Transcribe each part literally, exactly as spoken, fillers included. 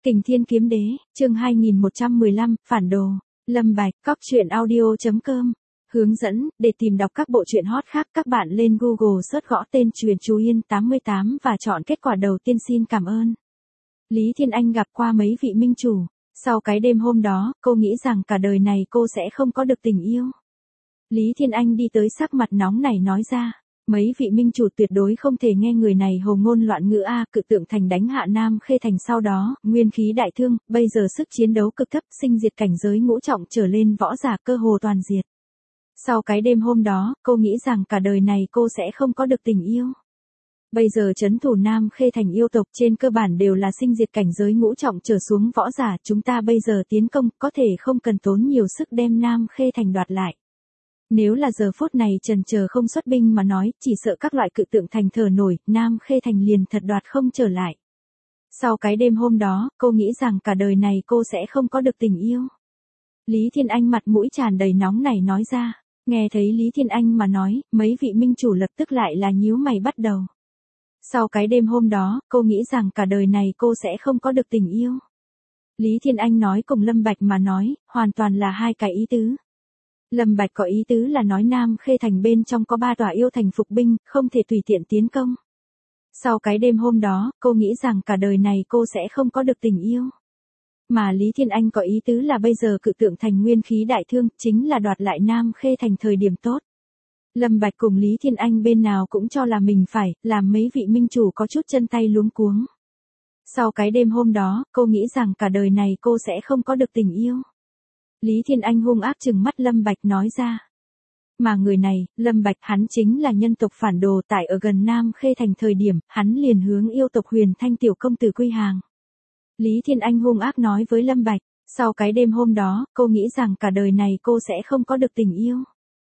Kình Thiên Kiếm Đế, chương hai nghìn một trăm mười lăm, Phản Đồ, Lâm Bạch, cóc truyện audio chấm com. Hướng dẫn, để tìm đọc các bộ truyện hot khác các bạn lên Google search gõ tên Truyện Chú Yên tám mươi tám và chọn kết quả đầu tiên. Xin cảm ơn. Lý Thiên Anh gặp qua mấy vị minh chủ. Sau cái đêm hôm đó, cô nghĩ rằng cả đời này cô sẽ không có được tình yêu. Lý Thiên Anh đi tới sắc mặt nóng này nói ra. Mấy vị minh chủ tuyệt đối không thể nghe người này hồ ngôn loạn ngữ a, Cự Tượng Thành đánh hạ Nam Khê Thành sau đó, nguyên khí đại thương, bây giờ sức chiến đấu cực thấp, sinh diệt cảnh giới ngũ trọng trở lên võ giả cơ hồ toàn diệt. Sau cái đêm hôm đó, cô nghĩ rằng cả đời này cô sẽ không có được tình yêu. Bây giờ trấn thủ Nam Khê Thành yêu tộc trên cơ bản đều là sinh diệt cảnh giới ngũ trọng trở xuống võ giả, chúng ta bây giờ tiến công, có thể không cần tốn nhiều sức đem Nam Khê Thành đoạt lại. Nếu là giờ phút này chần chờ không xuất binh mà nói, chỉ sợ các loại Cự Tượng Thành thở nổi, Nam Khê Thành liền thật đoạt không trở lại. Sau cái đêm hôm đó, cô nghĩ rằng cả đời này cô sẽ không có được tình yêu. Lý Thiên Anh mặt mũi tràn đầy nóng này nói ra. Nghe thấy Lý Thiên Anh mà nói, mấy vị minh chủ lập tức lại là nhíu mày bắt đầu. Sau cái đêm hôm đó, cô nghĩ rằng cả đời này cô sẽ không có được tình yêu. Lý Thiên Anh nói cùng Lâm Bạch mà nói, hoàn toàn là hai cái ý tứ. Lâm Bạch có ý tứ là nói Nam Khê Thành bên trong có ba tòa yêu thành phục binh, không thể tùy tiện tiến công. Sau cái đêm hôm đó, cô nghĩ rằng cả đời này cô sẽ không có được tình yêu. Mà Lý Thiên Anh có ý tứ là bây giờ Cự Tượng Thành nguyên khí đại thương, chính là đoạt lại Nam Khê Thành thời điểm tốt. Lâm Bạch cùng Lý Thiên Anh bên nào cũng cho là mình phải, làm mấy vị minh chủ có chút chân tay luống cuống. Sau cái đêm hôm đó, cô nghĩ rằng cả đời này cô sẽ không có được tình yêu. Lý Thiên Anh hung ác trừng mắt Lâm Bạch nói ra. Mà người này, Lâm Bạch, hắn chính là nhân tộc phản đồ, tại ở gần Nam Khê Thành thời điểm, hắn liền hướng yêu tộc Huyền Thanh tiểu công tử quy hàng. Lý Thiên Anh hung ác nói với Lâm Bạch, sau cái đêm hôm đó, cô nghĩ rằng cả đời này cô sẽ không có được tình yêu.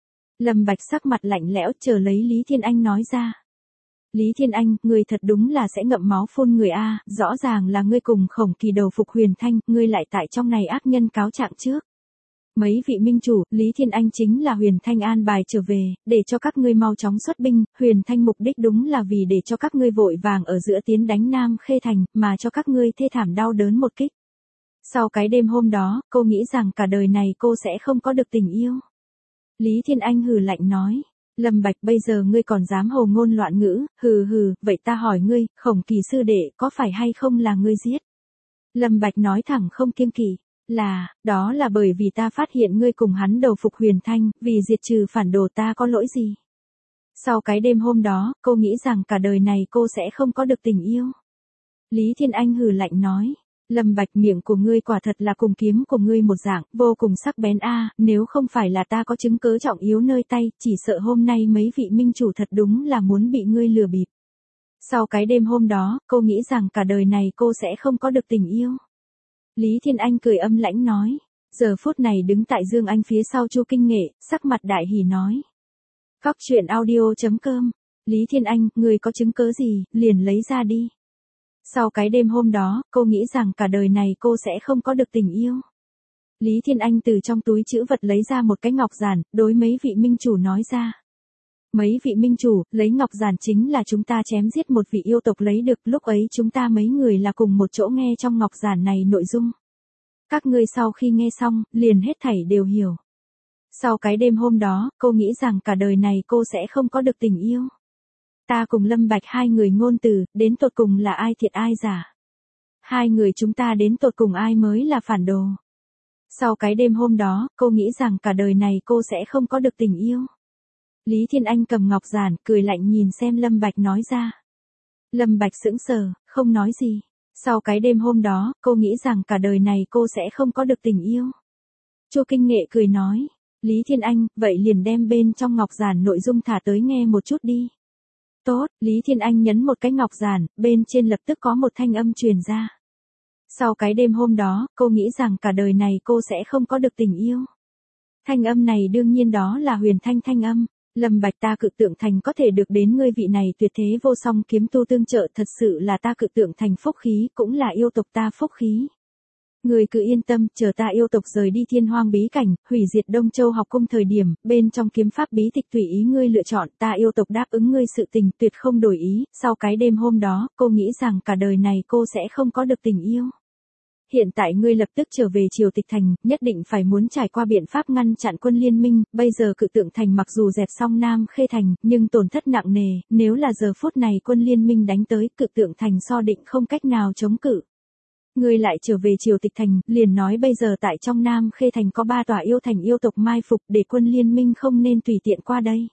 Lâm Bạch sắc mặt lạnh lẽo chờ lấy Lý Thiên Anh nói ra. Lý Thiên Anh, ngươi thật đúng là sẽ ngậm máu phun người a, rõ ràng là ngươi cùng Khổng Kỳ đầu phục Huyền Thanh, ngươi lại tại trong này ác nhân cáo trạng trước. Mấy vị minh chủ, Lý Thiên Anh chính là Huyền Thanh an bài trở về, để cho các ngươi mau chóng xuất binh, Huyền Thanh mục đích đúng là vì để cho các ngươi vội vàng ở giữa tiến đánh Nam Khê Thành, mà cho các ngươi thê thảm đau đớn một kích. Sau cái đêm hôm đó, cô nghĩ rằng cả đời này cô sẽ không có được tình yêu. Lý Thiên Anh hừ lạnh nói, Lâm Bạch, bây giờ ngươi còn dám hồ ngôn loạn ngữ, hừ hừ, vậy ta hỏi ngươi, Khổng Kỳ sư đệ có phải hay không là ngươi giết? Lâm Bạch nói thẳng không kiêng kỵ. Là, đó là bởi vì ta phát hiện ngươi cùng hắn đầu phục Huyền Thanh, vì diệt trừ phản đồ ta có lỗi gì. Sau cái đêm hôm đó, cô nghĩ rằng cả đời này cô sẽ không có được tình yêu. Lý Thiên Anh hừ lạnh nói, Lâm Bạch, miệng của ngươi quả thật là cùng kiếm của ngươi một dạng, vô cùng sắc bén a, nếu không phải là ta có chứng cớ trọng yếu nơi tay, chỉ sợ hôm nay mấy vị minh chủ thật đúng là muốn bị ngươi lừa bịp. Sau cái đêm hôm đó, cô nghĩ rằng cả đời này cô sẽ không có được tình yêu. Lý Thiên Anh cười âm lãnh nói, giờ phút này đứng tại Dương Anh phía sau Chu Kinh Nghệ, sắc mặt đại hỉ nói. Cóc truyện audio chấm com, Lý Thiên Anh, người có chứng cớ gì, liền lấy ra đi. Sau cái đêm hôm đó, cô nghĩ rằng cả đời này cô sẽ không có được tình yêu. Lý Thiên Anh từ trong túi trữ vật lấy ra một cái ngọc giản, đối mấy vị minh chủ nói ra. Mấy vị minh chủ, lấy ngọc giản chính là chúng ta chém giết một vị yêu tộc lấy được, lúc ấy chúng ta mấy người là cùng một chỗ nghe trong ngọc giản này nội dung. Các ngươi sau khi nghe xong, liền hết thảy đều hiểu. Sau cái đêm hôm đó, cô nghĩ rằng cả đời này cô sẽ không có được tình yêu. Ta cùng Lâm Bạch hai người ngôn từ, đến tột cùng là ai thiệt ai giả. Hai người chúng ta đến tột cùng ai mới là phản đồ. Sau cái đêm hôm đó, cô nghĩ rằng cả đời này cô sẽ không có được tình yêu. Lý Thiên Anh cầm ngọc giản, cười lạnh nhìn xem Lâm Bạch nói ra. Lâm Bạch sững sờ, không nói gì. Sau cái đêm hôm đó, cô nghĩ rằng cả đời này cô sẽ không có được tình yêu. Chu Kinh Nghệ cười nói, Lý Thiên Anh, vậy liền đem bên trong ngọc giản nội dung thả tới nghe một chút đi. Tốt, Lý Thiên Anh nhấn một cái ngọc giản, bên trên lập tức có một thanh âm truyền ra. Sau cái đêm hôm đó, cô nghĩ rằng cả đời này cô sẽ không có được tình yêu. Thanh âm này đương nhiên đó là Huyền Thanh thanh âm. Lâm Bạch, ta Cự Tượng Thành có thể được đến ngươi vị này tuyệt thế vô song kiếm tu tương trợ, thật sự là ta Cự Tượng Thành phúc khí, cũng là yêu tộc ta phúc khí. Ngươi cứ yên tâm, chờ ta yêu tộc rời đi Thiên Hoang bí cảnh, hủy diệt Đông Châu học cung thời điểm, bên trong kiếm pháp bí tịch tùy ý ngươi lựa chọn, ta yêu tộc đáp ứng ngươi sự tình, tuyệt không đổi ý. Sau cái đêm hôm đó, cô nghĩ rằng cả đời này cô sẽ không có được tình yêu. Hiện tại ngươi lập tức trở về Triều Tịch Thành, nhất định phải muốn trải qua biện pháp ngăn chặn quân liên minh, bây giờ Cự Tượng Thành mặc dù dẹp xong Nam Khê Thành, nhưng tổn thất nặng nề, nếu là giờ phút này quân liên minh đánh tới, Cự Tượng Thành so định không cách nào chống cự. Ngươi lại trở về Triều Tịch Thành, liền nói bây giờ tại trong Nam Khê Thành có ba tòa yêu thành yêu tộc mai phục để quân liên minh không nên tùy tiện qua đây.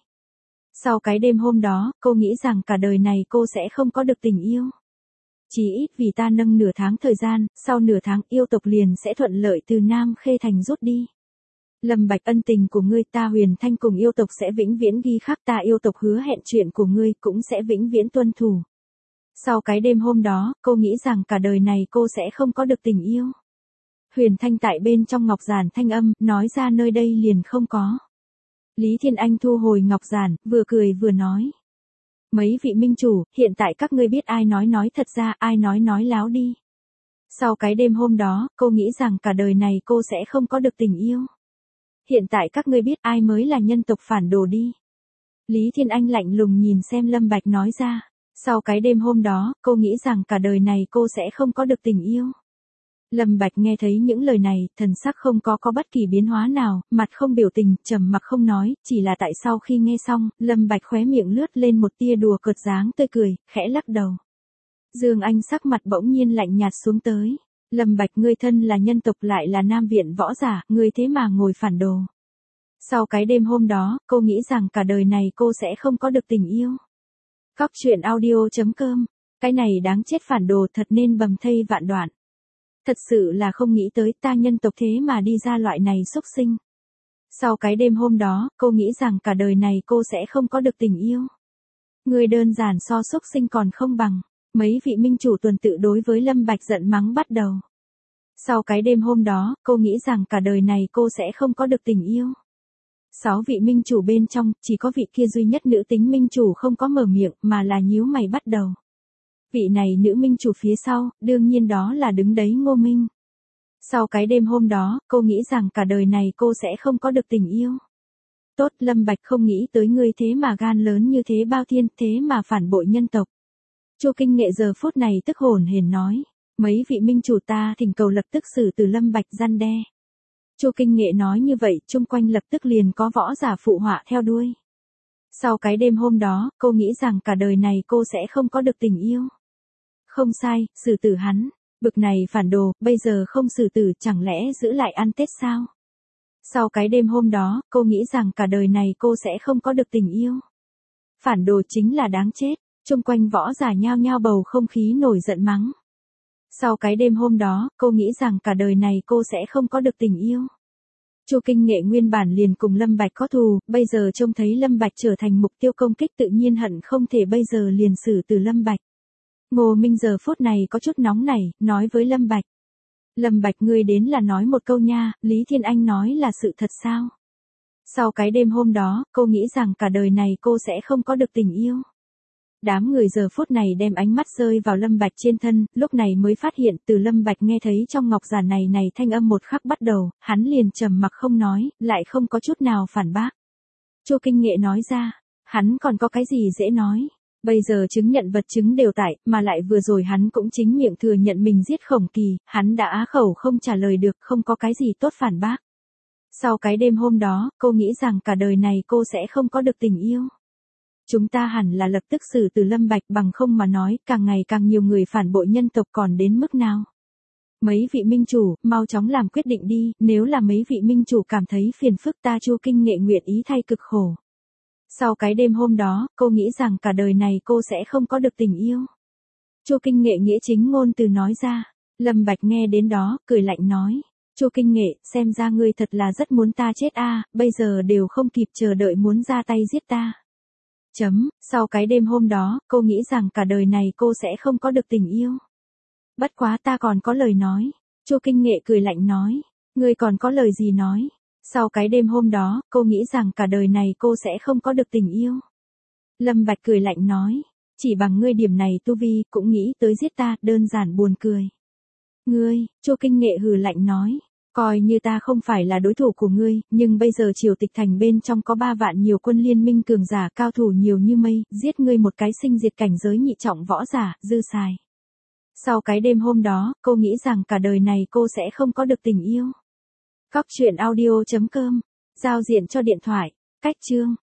Sau cái đêm hôm đó, cô nghĩ rằng cả đời này cô sẽ không có được tình yêu. Chỉ ít vì ta nâng nửa tháng thời gian, sau nửa tháng yêu tộc liền sẽ thuận lợi từ Nam Khê Thành rút đi. Lâm Bạch, ân tình của ngươi ta Huyền Thanh cùng yêu tộc sẽ vĩnh viễn ghi khắc, ta yêu tộc hứa hẹn chuyện của ngươi cũng sẽ vĩnh viễn tuân thủ. Sau cái đêm hôm đó, cô nghĩ rằng cả đời này cô sẽ không có được tình yêu. Huyền Thanh tại bên trong ngọc giản thanh âm, nói ra nơi đây liền không có. Lý Thiên Anh thu hồi ngọc giản, vừa cười vừa nói. Mấy vị minh chủ, hiện tại các ngươi biết ai nói nói thật ra, ai nói nói láo đi. Sau cái đêm hôm đó, cô nghĩ rằng cả đời này cô sẽ không có được tình yêu. Hiện tại các ngươi biết ai mới là nhân tộc phản đồ đi. Lý Thiên Anh lạnh lùng nhìn xem Lâm Bạch nói ra. Sau cái đêm hôm đó, cô nghĩ rằng cả đời này cô sẽ không có được tình yêu. Lâm Bạch nghe thấy những lời này, thần sắc không có có bất kỳ biến hóa nào, mặt không biểu tình, trầm mặc không nói, chỉ là tại sau khi nghe xong, Lâm Bạch khóe miệng lướt lên một tia đùa cợt dáng tươi cười, khẽ lắc đầu. Dương Anh sắc mặt bỗng nhiên lạnh nhạt xuống tới. Lâm Bạch, ngươi thân là nhân tộc lại là nam viện võ giả, ngươi thế mà ngồi phản đồ. Sau cái đêm hôm đó, cô nghĩ rằng cả đời này cô sẽ không có được tình yêu. Cóc truyện audio chấm com, cái này đáng chết, phản đồ thật nên bầm thây vạn đoạn. Thật sự là không nghĩ tới ta nhân tộc thế mà đi ra loại này xúc sinh. Sau cái đêm hôm đó, cô nghĩ rằng cả đời này cô sẽ không có được tình yêu. Người đơn giản so xúc sinh còn không bằng. Mấy vị minh chủ tuần tự đối với Lâm Bạch giận mắng bắt đầu. Sau cái đêm hôm đó, cô nghĩ rằng cả đời này cô sẽ không có được tình yêu. Sáu vị minh chủ bên trong, chỉ có vị kia duy nhất nữ tính minh chủ không có mở miệng, mà là nhíu mày bắt đầu. Vị này nữ minh chủ phía sau, đương nhiên đó là đứng đấy Ngô Minh. Sau cái đêm hôm đó, cô nghĩ rằng cả đời này cô sẽ không có được tình yêu. Tốt, Lâm Bạch, không nghĩ tới ngươi thế mà gan lớn như thế, bao thiên, thế mà phản bội nhân tộc. Chu Kinh Nghệ giờ phút này tức hồn hển nói. Mấy vị minh chủ, ta thỉnh cầu lập tức xử từ Lâm Bạch răn đe. Chu Kinh Nghệ nói như vậy, chung quanh lập tức liền có võ giả phụ họa theo đuôi. Sau cái đêm hôm đó, cô nghĩ rằng cả đời này cô sẽ không có được tình yêu. Không sai, xử tử hắn. Bực này phản đồ, bây giờ không xử tử chẳng lẽ giữ lại ăn Tết sao? Sau cái đêm hôm đó, cô nghĩ rằng cả đời này cô sẽ không có được tình yêu. Phản đồ chính là đáng chết. Chung quanh võ giả nhao nhao bầu không khí nổi giận mắng. Sau cái đêm hôm đó, cô nghĩ rằng cả đời này cô sẽ không có được tình yêu. Chu Kinh Nghệ nguyên bản liền cùng Lâm Bạch có thù, bây giờ trông thấy Lâm Bạch trở thành mục tiêu công kích tự nhiên hận không thể bây giờ liền xử từ Lâm Bạch. Ngô Minh giờ phút này có chút nóng nảy, nói với Lâm Bạch. Lâm Bạch, ngươi đến là nói một câu nha, Lý Thiên Anh nói là sự thật sao? Sau cái đêm hôm đó, cô nghĩ rằng cả đời này cô sẽ không có được tình yêu. Đám người giờ phút này đem ánh mắt rơi vào Lâm Bạch trên thân, lúc này mới phát hiện từ Lâm Bạch nghe thấy trong ngọc giản này này thanh âm một khắc bắt đầu, hắn liền trầm mặc không nói, lại không có chút nào phản bác. Chu Kinh Nghệ nói ra, hắn còn có cái gì dễ nói, bây giờ chứng nhận vật chứng đều tại, mà lại vừa rồi hắn cũng chính miệng thừa nhận mình giết Khổng Kỳ, hắn đã á khẩu không trả lời được, không có cái gì tốt phản bác. Sau cái đêm hôm đó, cô nghĩ rằng cả đời này cô sẽ không có được tình yêu. Chúng ta hẳn là lập tức xử từ Lâm Bạch, bằng không mà nói, càng ngày càng nhiều người phản bội nhân tộc còn đến mức nào. Mấy vị minh chủ, mau chóng làm quyết định đi, nếu là mấy vị minh chủ cảm thấy phiền phức ta Chu Kinh Nghệ nguyện ý thay cực khổ. Sau cái đêm hôm đó, cô nghĩ rằng cả đời này cô sẽ không có được tình yêu. Chu Kinh Nghệ nghĩa chính ngôn từ nói ra. Lâm Bạch nghe đến đó, cười lạnh nói. Chu Kinh Nghệ, xem ra ngươi thật là rất muốn ta chết a, bây giờ đều không kịp chờ đợi muốn ra tay giết ta. Chấm, sau cái đêm hôm đó, cô nghĩ rằng cả đời này cô sẽ không có được tình yêu. Bất quá ta còn có lời nói. Chu Kinh Nghệ cười lạnh nói. Ngươi còn có lời gì nói? Sau cái đêm hôm đó, cô nghĩ rằng cả đời này cô sẽ không có được tình yêu. Lâm Bạch cười lạnh nói. Chỉ bằng ngươi điểm này tu vi, cũng nghĩ tới giết ta, đơn giản buồn cười. Ngươi, Chu Kinh Nghệ hừ lạnh nói. Coi như ta không phải là đối thủ của ngươi, nhưng bây giờ Triều Tịch Thành bên trong có ba vạn nhiều quân liên minh cường giả cao thủ nhiều như mây, giết ngươi một cái sinh diệt cảnh giới nhị trọng võ giả, dư xài. Sau cái đêm hôm đó, cô nghĩ rằng cả đời này cô sẽ không có được tình yêu. Cóc truyện audio chấm com. Giao diện cho điện thoại. Cách chương.